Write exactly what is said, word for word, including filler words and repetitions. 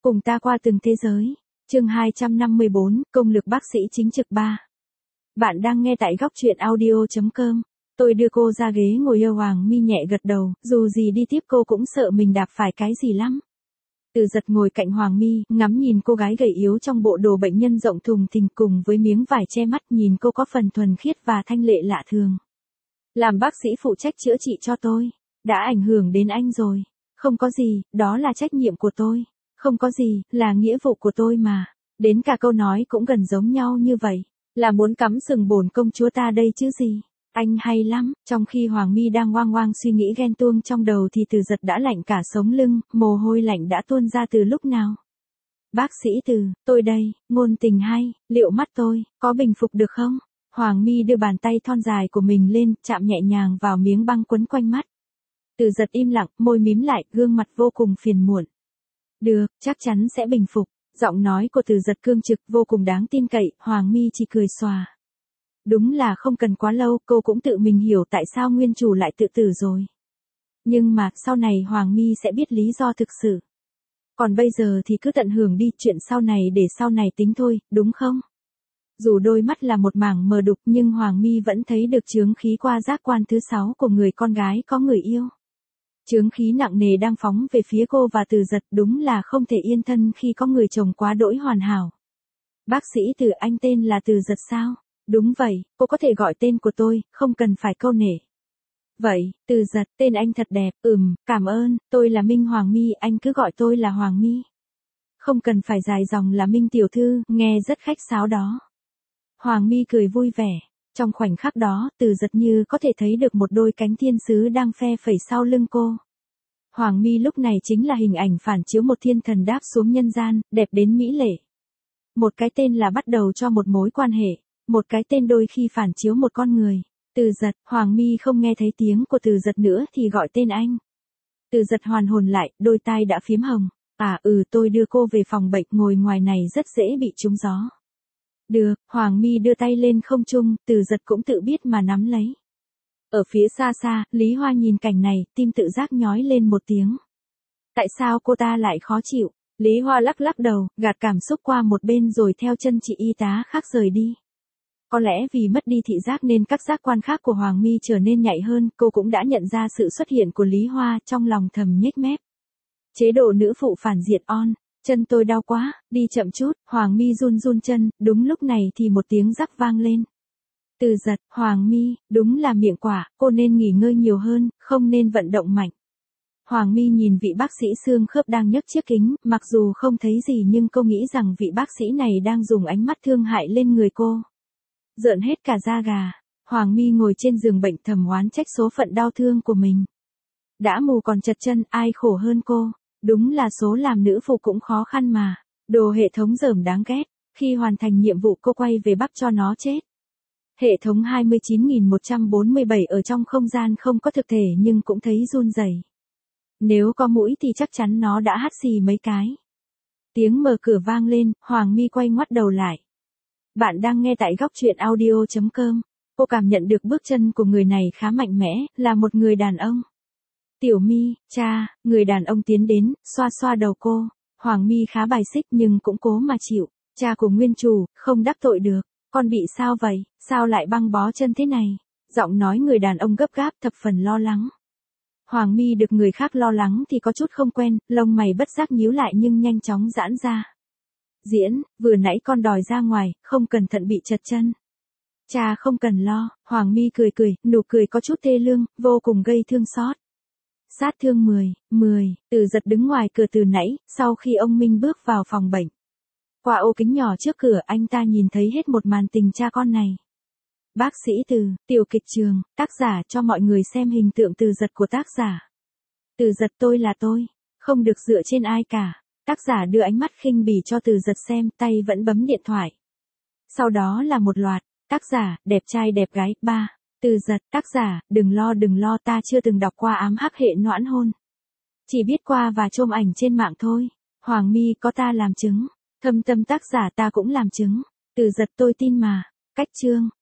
Cùng ta qua từng thế giới. Chương hai trăm năm mươi bốn, công lực bác sĩ chính trực ba. Bạn đang nghe tại góc truyện audio chấm com. Tôi đưa cô ra ghế ngồi, yêu Hoàng Mi nhẹ gật đầu, dù gì đi tiếp cô cũng sợ mình đạp phải cái gì lắm. Từ Giật ngồi cạnh Hoàng Mi, ngắm nhìn cô gái gầy yếu trong bộ đồ bệnh nhân rộng thùng thình cùng với miếng vải che mắt, nhìn cô có phần thuần khiết và thanh lệ lạ thường. Làm bác sĩ phụ trách chữa trị cho tôi, đã ảnh hưởng đến anh rồi. Không có gì, đó là trách nhiệm của tôi. Không có gì, là nghĩa vụ của tôi mà. Đến cả câu nói cũng gần giống nhau như vậy. Là muốn cắm sừng bổn công chúa ta đây chứ gì. Anh hay lắm. Trong khi Hoàng Mi đang oang oang suy nghĩ ghen tuông trong đầu thì Từ Giật đã lạnh cả sống lưng, mồ hôi lạnh đã tuôn ra từ lúc nào. Bác sĩ Từ, tôi đây, ngôn tình hay, liệu mắt tôi, có bình phục được không? Hoàng Mi đưa bàn tay thon dài của mình lên, chạm nhẹ nhàng vào miếng băng quấn quanh mắt. Từ Giật im lặng, môi mím lại, gương mặt vô cùng phiền muộn. Được, chắc chắn sẽ bình phục. Giọng nói của Từ Giật cương trực, vô cùng đáng tin cậy. Hoàng Mi chỉ cười xòa. Đúng là không cần quá lâu, cô cũng tự mình hiểu tại sao nguyên chủ lại tự tử rồi. Nhưng mà, sau này Hoàng Mi sẽ biết lý do thực sự. Còn bây giờ thì cứ tận hưởng đi, chuyện sau này để sau này tính thôi, đúng không? Dù đôi mắt là một mảng mờ đục nhưng Hoàng Mi vẫn thấy được chướng khí qua giác quan thứ sáu của người con gái có người yêu. Chướng khí nặng nề đang phóng về phía cô và Từ Giật, đúng là không thể yên thân khi có người chồng quá đỗi hoàn hảo. Bác sĩ Từ, anh tên là Từ Giật sao? Đúng vậy, cô có thể gọi tên của tôi, không cần phải câu nể. Vậy, Từ Giật, tên anh thật đẹp, ừm, cảm ơn, tôi là Minh Hoàng Mi, anh cứ gọi tôi là Hoàng Mi. Không cần phải dài dòng là Minh tiểu thư, nghe rất khách sáo đó. Hoàng Mi cười vui vẻ. Trong khoảnh khắc đó, Từ Giật như có thể thấy được một đôi cánh thiên sứ đang phe phẩy sau lưng cô. Hoàng Mi lúc này chính là hình ảnh phản chiếu một thiên thần đáp xuống nhân gian, đẹp đến mỹ lệ. Một cái tên là bắt đầu cho một mối quan hệ, một cái tên đôi khi phản chiếu một con người. Từ Giật, Hoàng Mi không nghe thấy tiếng của Từ Giật nữa thì gọi tên anh. Từ Giật hoàn hồn lại, đôi tai đã phím hồng. À ừ, tôi đưa cô về phòng bệnh, ngồi ngoài này rất dễ bị trúng gió. Được, Hoàng Mi đưa tay lên không trung, Từ Giật cũng tự biết mà nắm lấy. Ở phía xa xa, Lý Hoa nhìn cảnh này, tim tự giác nhói lên một tiếng. Tại sao cô ta lại khó chịu? Lý Hoa lắc lắc đầu, gạt cảm xúc qua một bên rồi theo chân chị y tá khác rời đi. Có lẽ vì mất đi thị giác nên các giác quan khác của Hoàng Mi trở nên nhạy hơn, cô cũng đã nhận ra sự xuất hiện của Lý Hoa, trong lòng thầm nhếch mép. Chế độ nữ phụ phản diện on. Chân tôi đau quá, đi chậm chút. Hoàng Mi run run chân, đúng lúc này thì một tiếng rắc vang lên. Từ Giật, Hoàng Mi, đúng là miệng quả, cô nên nghỉ ngơi nhiều hơn, không nên vận động mạnh. Hoàng Mi nhìn vị bác sĩ xương khớp đang nhấc chiếc kính, mặc dù không thấy gì nhưng cô nghĩ rằng vị bác sĩ này đang dùng ánh mắt thương hại lên người cô. Rợn hết cả da gà. Hoàng Mi ngồi trên giường bệnh thầm oán trách số phận đau thương của mình. Đã mù còn chật chân, ai khổ hơn cô. Đúng là số làm nữ phụ cũng khó khăn mà. Đồ hệ thống dởm đáng ghét. Khi hoàn thành nhiệm vụ cô quay về bắp cho nó chết. Hệ thống hai mươi chín nghìn một trăm bốn mươi bảy ở trong không gian không có thực thể nhưng cũng thấy run rẩy. Nếu có mũi thì chắc chắn nó đã hắt xì mấy cái. Tiếng mở cửa vang lên, Hoàng Mi quay ngoắt đầu lại. Bạn đang nghe tại góc truyện audio chấm com. Cô cảm nhận được bước chân của người này khá mạnh mẽ, là một người đàn ông. Tiểu Mi, cha, người đàn ông tiến đến, xoa xoa đầu cô. Hoàng Mi khá bài xích nhưng cũng cố mà chịu. Cha của nguyên chủ, không đắc tội được. Con bị sao vậy, sao lại băng bó chân thế này? Giọng nói người đàn ông gấp gáp, thập phần lo lắng. Hoàng Mi được người khác lo lắng thì có chút không quen, lông mày bất giác nhíu lại nhưng nhanh chóng giãn ra. Diễn, vừa nãy con đòi ra ngoài, không cẩn thận bị chật chân. Cha không cần lo, Hoàng Mi cười cười, nụ cười có chút thê lương, vô cùng gây thương xót. Sát thương mười, mười, Từ Giật đứng ngoài cửa từ nãy, sau khi ông Minh bước vào phòng bệnh. Qua ô kính nhỏ trước cửa anh ta nhìn thấy hết một màn tình cha con này. Bác sĩ Từ, tiểu kịch trường, tác giả cho mọi người xem hình tượng Từ Giật của tác giả. Từ Giật tôi là tôi, không được dựa trên ai cả. Tác giả đưa ánh mắt khinh bỉ cho Từ Giật xem, tay vẫn bấm điện thoại. Sau đó là một loạt, tác giả, đẹp trai đẹp gái, ba. Từ Giật, tác giả, đừng lo đừng lo ta chưa từng đọc qua ám hắc hệ noãn hôn. Chỉ biết qua và chôm ảnh trên mạng thôi. Hoàng Mi có ta làm chứng. Thâm tâm tác giả ta cũng làm chứng. Từ Giật tôi tin mà. Cách chương,